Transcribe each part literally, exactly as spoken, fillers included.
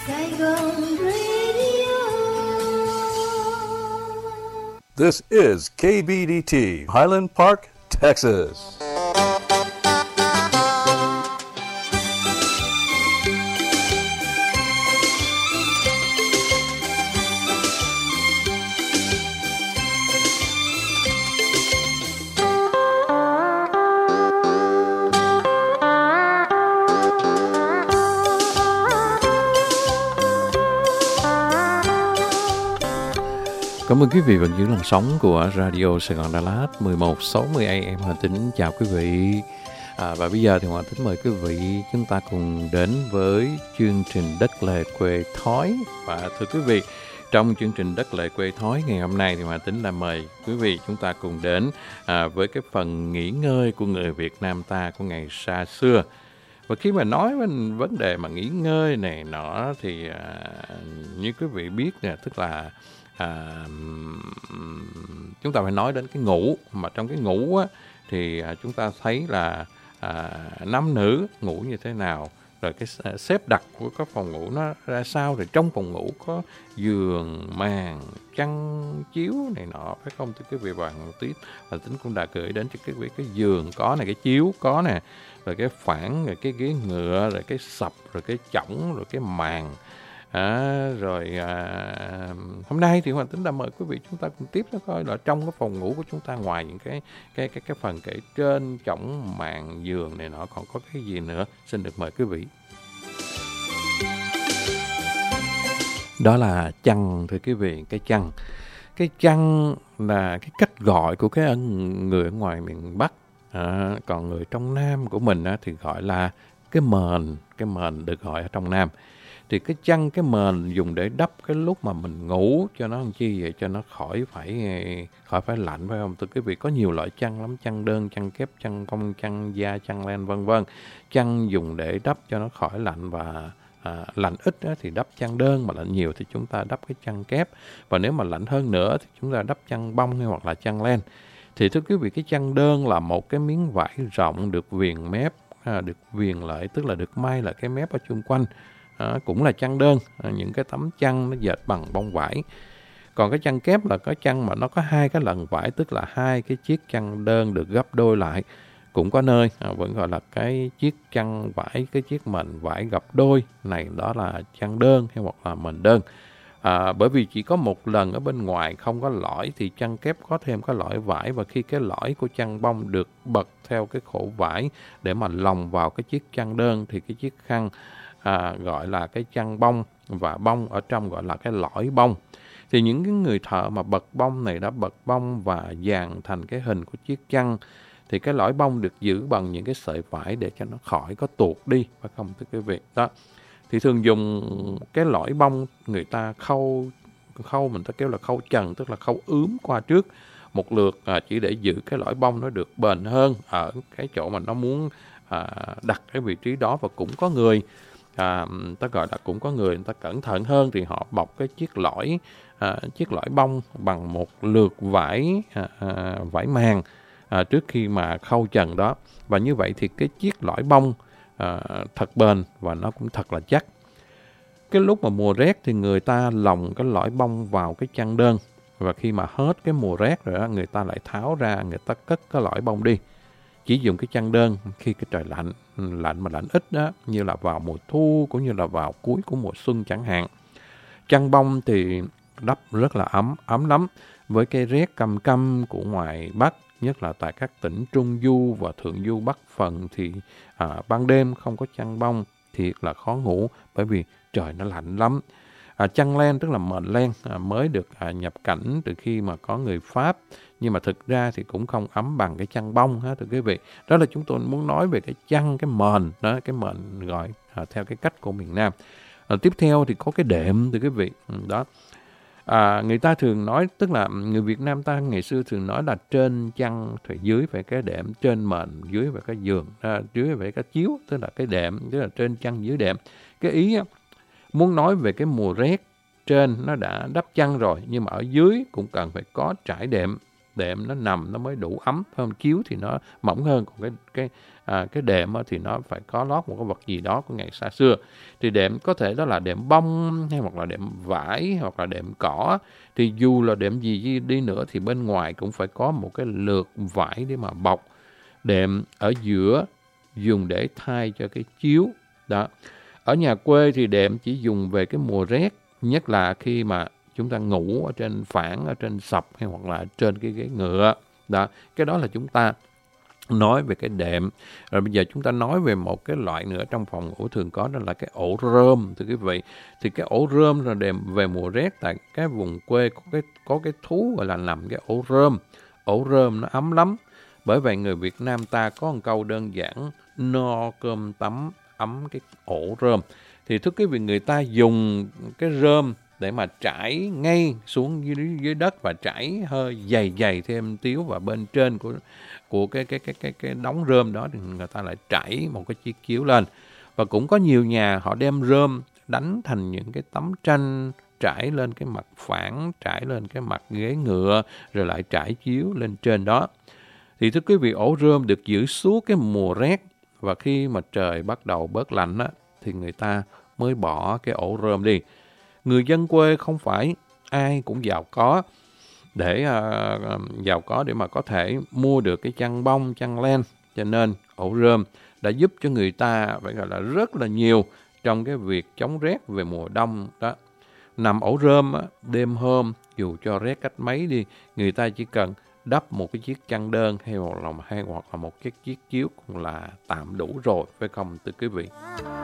Saigon Radio. This is K B D T, Highland Park, Texas. Cảm ơn quý vị vẫn giữ làn sóng của Radio Sài Gòn Đà Lạt mười một sáu mươi A M Hoàng Tính chào quý vị. À, và bây giờ thì Hoàng Tính mời quý vị chúng ta cùng đến với chương trình Đất Lề Quê Thói. Và thưa quý vị, trong chương trình Đất Lề Quê Thói ngày hôm nay thì Hoàng Tính là mời quý vị chúng ta cùng đến à, với cái phần nghỉ ngơi của người Việt Nam ta của ngày xa xưa. Và khi mà nói về vấn đề mà nghỉ ngơi này nọ thì à, như quý vị biết nè, tức là À, chúng ta phải nói đến cái ngủ. Mà trong cái ngủ á, thì à, chúng ta thấy là à, nam nữ ngủ như thế nào, rồi cái xếp đặt của các phòng ngủ nó ra sao, rồi trong phòng ngủ có giường, màn, chăn, chiếu này nọ, phải không thưa quý vị? Và tí và Tính cũng đã gửi đến cho quý vị cái giường có này, cái chiếu có nè, rồi cái phản, rồi cái ghế ngựa, rồi cái sập, rồi cái chõng, rồi cái màn. À, rồi à, hôm nay thì Hoàng Tính đã mời quý vị chúng ta cùng tiếp nó coi là trong cái phòng ngủ của chúng ta, ngoài những cái cái cái cái phần kể trên, chõng, màn, giường này nọ, còn có cái gì nữa. Xin được mời quý vị. Đó là chăn thưa quý vị. Cái chăn cái chăn là cái cách gọi của cái người ở ngoài miền Bắc, à, còn người trong Nam của mình á, thì gọi là cái mền. Cái mền được gọi ở trong Nam. Thì cái chăn, cái mền dùng để đắp cái lúc mà mình ngủ cho nó làm chi vậy, cho nó khỏi phải khỏi phải lạnh, phải không? Thưa quý vị, có nhiều loại chăn lắm, chăn đơn, chăn kép, chăn bông, chăn da, chăn len, vân vân. Chăn dùng để đắp cho nó khỏi lạnh, và à, lạnh ít á, thì đắp chăn đơn, mà lạnh nhiều thì chúng ta đắp cái chăn kép. Và nếu mà lạnh hơn nữa thì chúng ta đắp chăn bông hay hoặc là chăn len. Thì thưa quý vị, cái chăn đơn là một cái miếng vải rộng được viền mép, à, được viền lại, tức là được may lại cái mép ở chung quanh. À, cũng là chăn đơn, à, những cái tấm chăn nó dệt bằng bông vải. Còn cái chăn kép là cái chăn mà nó có hai cái lần vải, tức là hai cái chiếc chăn đơn được gấp đôi lại. Cũng có nơi à, vẫn gọi là cái chiếc chăn vải, cái chiếc mền vải gấp đôi này, đó là chăn đơn hay hoặc là mền đơn. À, bởi vì chỉ có một lần ở bên ngoài không có lõi thì chăn kép có thêm cái lõi vải, và khi cái lõi của chăn bông được bật theo cái khổ vải để mà lồng vào cái chiếc chăn đơn thì cái chiếc khăn À, gọi là cái chăn bông, và bông ở trong gọi là cái lõi bông. Thì những cái người thợ mà bật bông này đã bật bông và dàn thành cái hình của chiếc chăn, thì cái lõi bông được giữ bằng những cái sợi vải để cho nó khỏi có tuột đi, phải không thưa quý vị? Đó. Thì thường dùng cái lõi bông người ta khâu khâu mình ta kêu là khâu trần, tức là khâu ướm qua trước một lượt, à, chỉ để giữ cái lõi bông nó được bền hơn ở cái chỗ mà nó muốn à, đặt cái vị trí đó. Và cũng có người À, ta gọi là cũng có người người ta cẩn thận hơn, thì họ bọc cái chiếc lõi à, chiếc lõi bông bằng một lượt vải à, à, vải màng à, trước khi mà khâu trần đó. Và như vậy thì cái chiếc lõi bông à, thật bền và nó cũng thật là chắc. Cái lúc mà mùa rét thì người ta lồng cái lõi bông vào cái chăn đơn, và khi mà hết cái mùa rét rồi đó, người ta lại tháo ra, người ta cất cái lõi bông đi, chỉ dùng cái chăn đơn khi cái trời lạnh, lạnh mà lạnh ít đó, như là vào mùa thu cũng như là vào cuối của mùa xuân chẳng hạn. Chăn bông thì đắp rất là ấm, ấm lắm. Với cái rét căm căm của ngoài Bắc, nhất là tại các tỉnh Trung Du và Thượng Du Bắc phần, thì à, ban đêm không có chăn bông thiệt là khó ngủ, bởi vì trời nó lạnh lắm. À, chăn len tức là mền len à, mới được à, nhập cảnh từ khi mà có người Pháp, nhưng mà thực ra thì cũng không ấm bằng cái chăn bông ha thưa quý vị. Đó là chúng tôi muốn nói về cái chăn, cái mền đó, cái mền gọi à, theo cái cách của miền Nam. À, tiếp theo thì có cái đệm thưa quý vị. Đó. À, người ta thường nói, tức là người Việt Nam ta ngày xưa thường nói là trên chăn thì dưới phải cái đệm, trên mền dưới phải cái giường, à, dưới phải cái chiếu, tức là cái đệm, tức là trên chăn dưới đệm. Cái ý á, muốn nói về cái mùa rét, trên nó đã đắp chăn rồi, nhưng mà ở dưới cũng cần phải có trải đệm đệm nó nằm nó mới đủ ấm, phải không? Chiếu thì nó mỏng hơn, còn cái cái à, cái đệm thì nó phải có lót một cái vật gì đó của ngày xa xưa. Thì đệm có thể đó là đệm bông hay hoặc là đệm vải hoặc là đệm cỏ. Thì dù là đệm gì đi nữa thì bên ngoài cũng phải có một cái lược vải để mà bọc. Đệm ở giữa dùng để thay cho cái chiếu đó. Ở nhà quê thì đệm chỉ dùng về cái mùa rét, nhất là khi mà chúng ta ngủ ở trên phản, ở trên sập hay hoặc là trên cái ghế ngựa đó. Cái đó là chúng ta nói về cái đệm. Rồi bây giờ chúng ta nói về một cái loại nữa trong phòng ngủ thường có, đó là cái ổ rơm, thưa quý vị. Thì cái ổ rơm là đệm về mùa rét, tại cái vùng quê có cái có cái thú gọi là nằm cái ổ rơm. Ổ rơm nó ấm lắm. Bởi vậy người Việt Nam ta có một câu đơn giản: no cơm tấm ấm cái ổ rơm. Thì thưa quý vị, người ta dùng cái rơm để mà trải ngay xuống dưới, dưới đất và trải hơi dày dày thêm tiếu, và bên trên của của cái cái cái cái cái đống rơm đó thì người ta lại trải một cái chiếc chiếu lên. Và cũng có nhiều nhà họ đem rơm đánh thành những cái tấm tranh, trải lên cái mặt phản, trải lên cái mặt ghế ngựa, rồi lại trải chiếu lên trên đó. Thì thưa quý vị, ổ rơm được giữ suốt cái mùa rét, và khi mà trời bắt đầu bớt lạnh á, thì người ta mới bỏ cái ổ rơm đi. Người dân quê không phải ai cũng giàu có để uh, giàu có để mà có thể mua được cái chăn bông, chăn len, cho nên ổ rơm đã giúp cho người ta phải gọi là rất là nhiều trong cái việc chống rét về mùa đông đó. Nằm ổ rơm á, đêm hôm dù cho rét cách mấy đi, người ta chỉ cần đắp một cái chiếc chăn đơn hay hoặc là hay hoặc là một cái chiếc chiếu cũng là tạm đủ rồi, phải không thưa quý vị?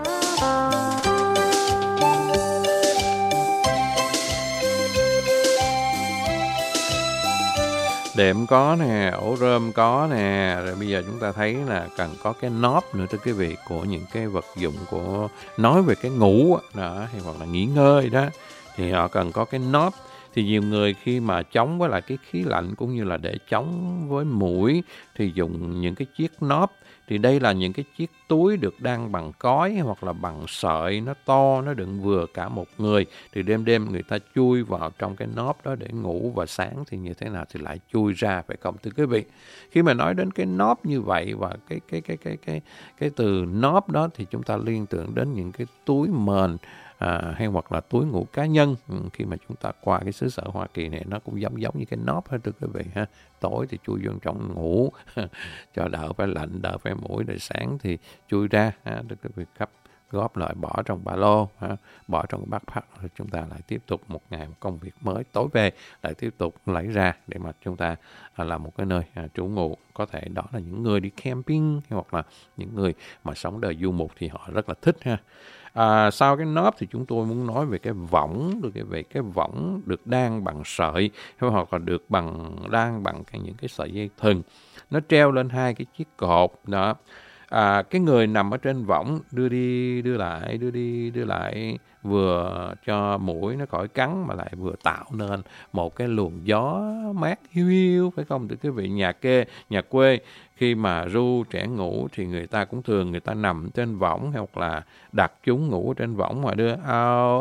Đệm có nè, ổ rơm có nè, rồi bây giờ chúng ta thấy là cần có cái nóp nữa thưa quý vị, của những cái vật dụng của nói về cái ngủ đó, hay hoặc là nghỉ ngơi đó, thì họ cần có cái nóp. Thì nhiều người khi mà chống với lại cái khí lạnh cũng như là để chống với muỗi thì dùng những cái chiếc nóp. Thì đây là những cái chiếc túi được đan bằng cói hoặc là bằng sợi, nó to, nó đựng vừa cả một người. Thì đêm đêm người ta chui vào trong cái nóp đó để ngủ, và sáng thì như thế nào thì lại chui ra, phải không thưa quý vị? Khi mà nói đến cái nóp như vậy và cái cái cái cái cái cái từ nóp đó thì chúng ta liên tưởng đến những cái túi mền, À, hay hoặc là túi ngủ cá nhân. Ừ, khi mà chúng ta qua cái xứ sở Hoa Kỳ này, nó cũng giống giống như cái nóp hết thưa quý vị ha. Tối thì chui vô trong ngủ cho đỡ phải lạnh, đỡ phải muỗi, rồi sáng thì chui ra ha, thưa quý vị, gấp góp lại bỏ trong ba lô ha, bỏ trong cái backpack, rồi chúng ta lại tiếp tục một ngày một công việc mới, tối về lại tiếp tục lấy ra để mà chúng ta à, làm một cái nơi à, trú ngụ. Có thể đó là những người đi camping hay hoặc là những người mà sống đời du mục thì họ rất là thích ha. À, sau cái nóp thì chúng tôi muốn nói về cái võng, được về cái võng được đan bằng sợi hoặc là được bằng đan bằng cái những cái sợi dây thừng, nó treo lên hai cái chiếc cột đó. À, cái người nằm ở trên võng đưa đi đưa lại đưa đi đưa lại vừa cho muỗi nó khỏi cắn mà lại vừa tạo nên một cái luồng gió mát hiu hiu, phải không thưa quý vị? Nhà kê nhà quê khi mà ru trẻ ngủ thì người ta cũng thường người ta nằm trên võng hoặc là đặt chúng ngủ trên võng mà đưa ao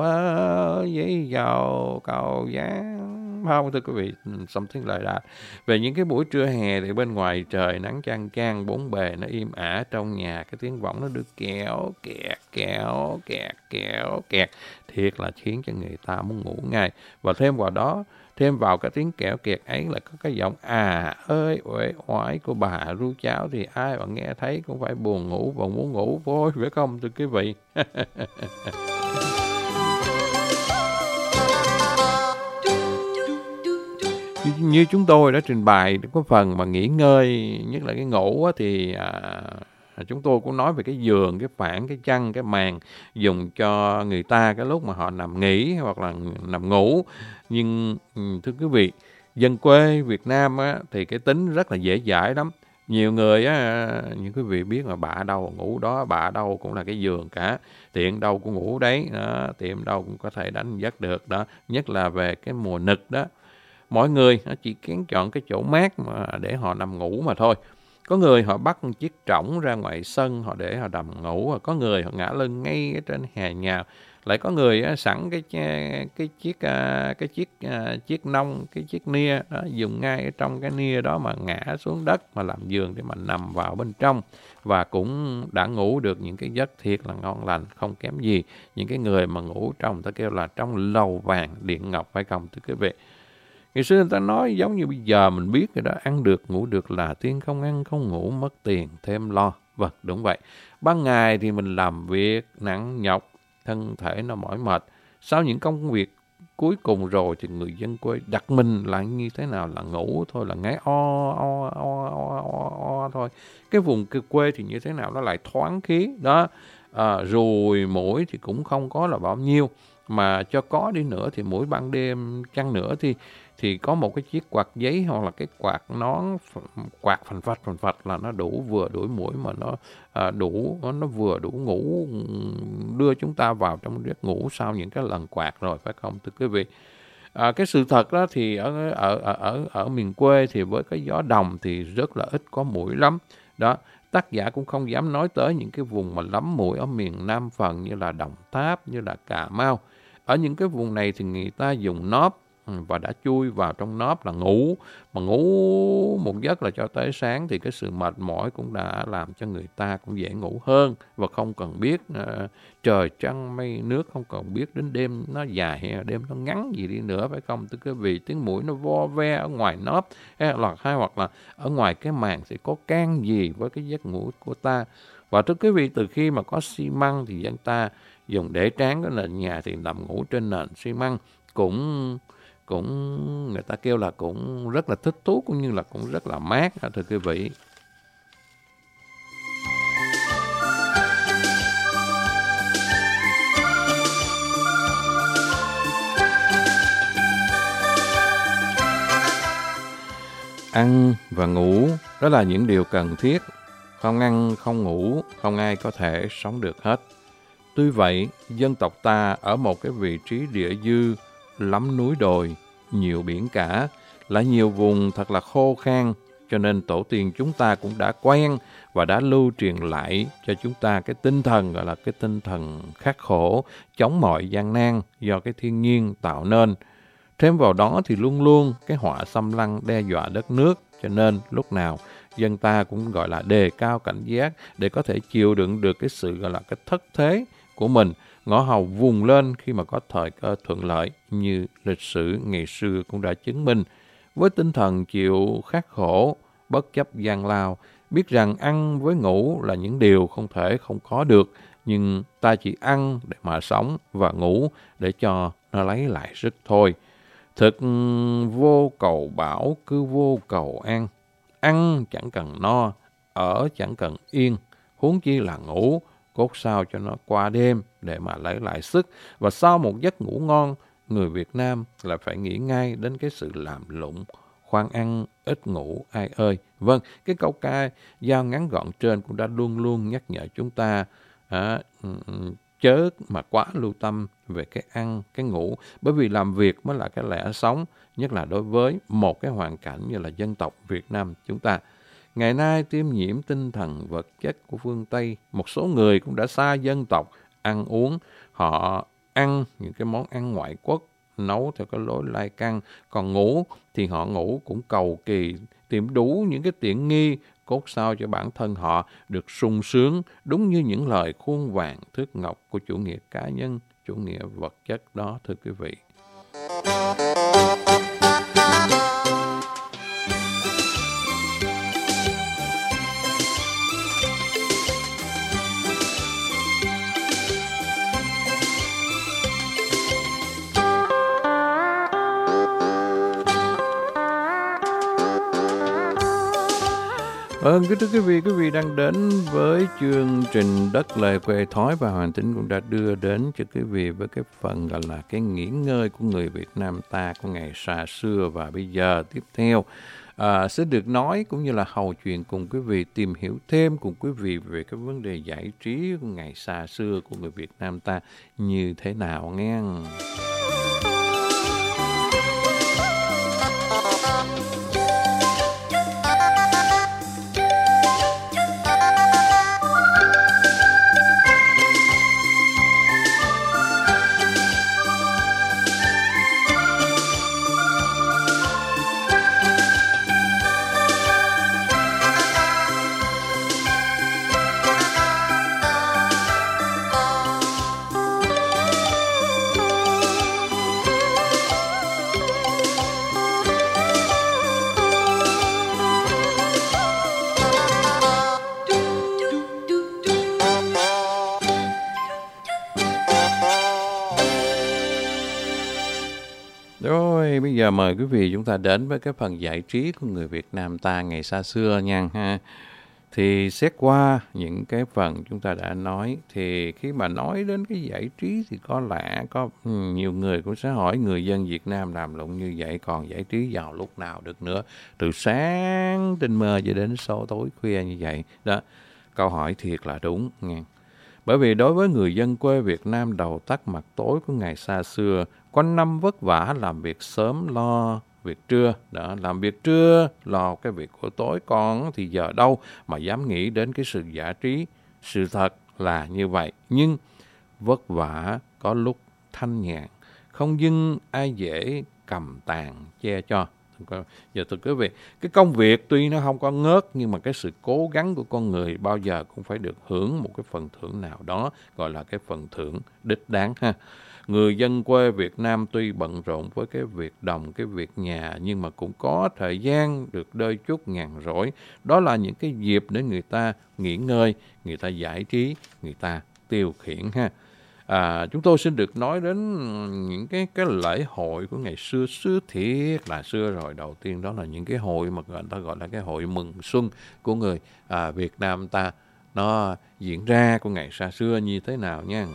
giấy dầu cầu giá, không thưa quý vị, something like that. Về những cái buổi trưa hè thì bên ngoài trời nắng chang chang, bốn bề nó im ả, trong nhà cái tiếng võng nó được kéo kẹt kéo kẹt kéo kẹt, thiệt là khiến cho người ta muốn ngủ ngay. Và thêm vào đó, thêm vào cái tiếng kẹo kẹt ấy là có cái giọng à ơi uể oải của bà ru cháo, thì ai mà nghe thấy cũng phải buồn ngủ và muốn ngủ thôi, phải không thưa quý vị? Như chúng tôi đã trình bày có phần mà nghỉ ngơi, nhất là cái ngủ á, thì à, chúng tôi cũng nói về cái giường, cái phản, cái chăn, cái màn dùng cho người ta cái lúc mà họ nằm nghỉ hoặc là nằm ngủ. Nhưng thưa quý vị, dân quê Việt Nam á, thì cái tính rất là dễ dãi lắm. Nhiều người á, như quý vị biết mà bạ đâu ngủ đó, bạ đâu cũng là cái giường cả, tiện đâu cũng ngủ đấy, đó, tiệm đâu cũng có thể đánh giấc được đó. Nhất là về cái mùa nực đó, mọi người nó chỉ kén chọn cái chỗ mát mà để họ nằm ngủ mà thôi. Có người họ bắt một chiếc trỏng ra ngoài sân họ để họ nằm ngủ, có người họ ngã lưng ngay ở trên hè nhà Lại có người á, sẵn cái cái chiếc cái chiếc chiếc nông, cái chiếc nia đó, dùng ngay ở trong cái nia đó mà ngã xuống đất mà làm giường để mà nằm vào bên trong, và cũng đã ngủ được những cái giấc thiệt là ngon lành, không kém gì những cái người mà ngủ trong, ta kêu là trong lầu vàng điện ngọc, phải không thưa quý vị? Ngày xưa người ta nói giống như bây giờ mình biết rồi đó, ăn được ngủ được là tiên, không ăn không ngủ mất tiền thêm lo. Vâng, đúng vậy. Ban ngày thì mình làm việc nặng nhọc, thân thể nó mỏi mệt. Sau những công việc cuối cùng rồi thì người dân quê đặt mình lại như thế nào là ngủ thôi, là ngáy o o o o o, o thôi. Cái vùng quê thì như thế nào nó lại thoáng khí đó, à, ruồi muỗi thì cũng không có là bao nhiêu, mà cho có đi nữa thì mỗi ban đêm chăng nữa thì thì có một cái chiếc quạt giấy hoặc là cái quạt nón quạt phành phạch phành phạch là nó đủ, vừa đuổi muỗi mà nó à, đủ nó, nó vừa đủ ngủ, đưa chúng ta vào trong giấc ngủ sau những cái lần quạt rồi, phải không thưa quý vị? À, cái sự thật đó thì ở ở ở ở miền quê thì với cái gió đồng thì rất là ít có muỗi lắm đó. Tác giả cũng không dám nói tới những cái vùng mà lắm muỗi ở miền Nam phần như là Đồng Tháp, như là Cà Mau. Ở những cái vùng này thì người ta dùng nóp và đã chui vào trong nóp là ngủ, mà ngủ một giấc là cho tới sáng, thì cái sự mệt mỏi cũng đã làm cho người ta cũng dễ ngủ hơn, và không cần biết uh, trời trăng mây nước, không cần biết đến đêm nó dài hay đêm nó ngắn gì đi nữa, phải không? Tức cái vì tiếng muỗi nó vo ve ở ngoài nóp hay hoặc, hay hoặc là ở ngoài cái màn sẽ có can gì với cái giấc ngủ của ta. Và thưa quý vị, từ khi mà có xi măng thì dân ta dùng để tráng cái nền nhà thì nằm ngủ trên nền xi măng cũng cũng người ta kêu là cũng rất là thích thú, cũng như là cũng rất là mát, thưa quý vị. Ăn và ngủ đó là những điều cần thiết. Không ăn, không ngủ, không ai có thể sống được hết. Tuy vậy, dân tộc ta ở một cái vị trí địa dư lắm núi đồi, nhiều biển cả, lại nhiều vùng thật là khô khan, cho nên tổ tiên chúng ta cũng đã quen và đã lưu truyền lại cho chúng ta cái tinh thần gọi là cái tinh thần khắc khổ, chống mọi gian nan do cái thiên nhiên tạo nên. Thêm vào đó thì luôn luôn cái họa xâm lăng đe dọa đất nước, cho nên lúc nào dân ta cũng gọi là đề cao cảnh giác để có thể chịu đựng được cái sự gọi là cái thất thế của mình, ngõ hầu vùng lên khi mà có thời cơ thuận lợi, như lịch sử ngày xưa cũng đã chứng minh. Với tinh thần chịu khắc khổ, bất chấp gian lao, biết rằng ăn với ngủ là những điều không thể không có được, nhưng ta chỉ ăn để mà sống và ngủ để cho nó lấy lại sức thôi. Thực vô cầu bảo, cứ vô cầu ăn. Ăn chẳng cần no, ở chẳng cần yên, huống chi là ngủ, cốt sao cho nó qua đêm để mà lấy lại sức. Và sau một giấc ngủ ngon, người Việt Nam là phải nghĩ ngay đến cái sự làm lụng. Khoan ăn, ít ngủ ai ơi. Vâng, cái câu ca dao ngắn gọn trên cũng đã luôn luôn nhắc nhở chúng ta à, chớ mà quá lưu tâm về cái ăn, cái ngủ. Bởi vì làm việc mới là cái lẽ sống, nhất là đối với một cái hoàn cảnh như là dân tộc Việt Nam chúng ta. Ngày nay tiêm nhiễm tinh thần vật chất của phương Tây, một số người cũng đã xa dân tộc, ăn uống, họ ăn những cái món ăn ngoại quốc, nấu theo cái lối lai căng, còn ngủ thì họ ngủ cũng cầu kỳ, tìm đủ những cái tiện nghi, cốt sao cho bản thân họ được sung sướng, đúng như những lời khuôn vàng thước ngọc của chủ nghĩa cá nhân, chủ nghĩa vật chất đó, thưa quý vị. Vâng, kính thưa quý vị, quý vị đang đến với chương trình Đất Lời Quê Thói, và Hoàng Tính cũng đã đưa đến cho quý vị với cái phần gọi là cái nghỉ ngơi của người Việt Nam ta của ngày xa xưa. Và bây giờ tiếp theo à, sẽ được nói cũng như là hầu chuyện cùng quý vị tìm hiểu thêm cùng quý vị về cái vấn đề giải trí của ngày xa xưa của người Việt Nam ta như thế nào nghe. Rồi, bây giờ mời quý vị chúng ta đến với cái phần giải trí của người Việt Nam ta ngày xa xưa nha ha. Thì xét qua những cái phần chúng ta đã nói, thì khi mà nói đến cái giải trí thì có lẽ có ừ, nhiều người cũng sẽ hỏi người dân Việt Nam làm lụng như vậy còn giải trí vào lúc nào được nữa, từ sáng tinh mơ cho đến số tối khuya như vậy đó. Câu hỏi thiệt là đúng nha. Bởi vì đối với người dân quê Việt Nam đầu tắt mặt tối của ngày xa xưa, quanh năm vất vả làm việc sớm lo việc trưa, đó, làm việc trưa lo cái việc của tối, còn thì giờ đâu mà dám nghĩ đến cái sự giải trí. Sự thật là như vậy, nhưng vất vả có lúc thanh nhàn, không dưng ai dễ cầm tàn che cho. Giờ thưa quý vị, cái công việc tuy nó không có ngớt, nhưng mà cái sự cố gắng của con người bao giờ cũng phải được hưởng một cái phần thưởng nào đó, gọi là cái phần thưởng đích đáng ha. Người dân quê Việt Nam tuy bận rộn với cái việc đồng, cái việc nhà, nhưng mà cũng có thời gian được đôi chút nhàn rỗi. Đó là những cái dịp để người ta nghỉ ngơi, người ta giải trí, người ta tiêu khiển ha. À, chúng tôi xin được nói đến những cái cái lễ hội của ngày xưa, xưa thiệt là xưa rồi. Đầu tiên đó là những cái hội mà người ta gọi là cái hội mừng xuân của người à, Việt Nam ta. Nó diễn ra của ngày xa xưa như thế nào nha.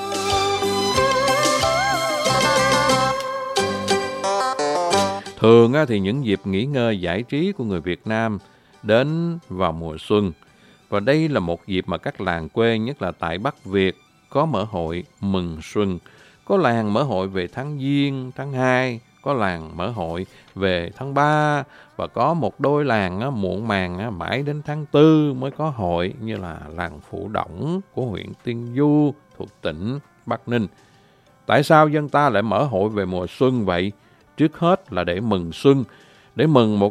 Thường á, thì những dịp nghỉ ngơi giải trí của người Việt Nam đến vào mùa xuân. Và đây là một dịp mà các làng quê, nhất là tại Bắc Việt, có mở hội mừng xuân. Có làng mở hội về tháng Giêng, tháng hai, có làng mở hội về tháng ba, và có một đôi làng á, muộn màng á, mãi đến tháng tư mới có hội, như là làng Phụ Đổng của huyện Tiên Du thuộc tỉnh Bắc Ninh. Tại sao dân ta lại mở hội về mùa xuân vậy? Trước hết là để mừng xuân, để mừng một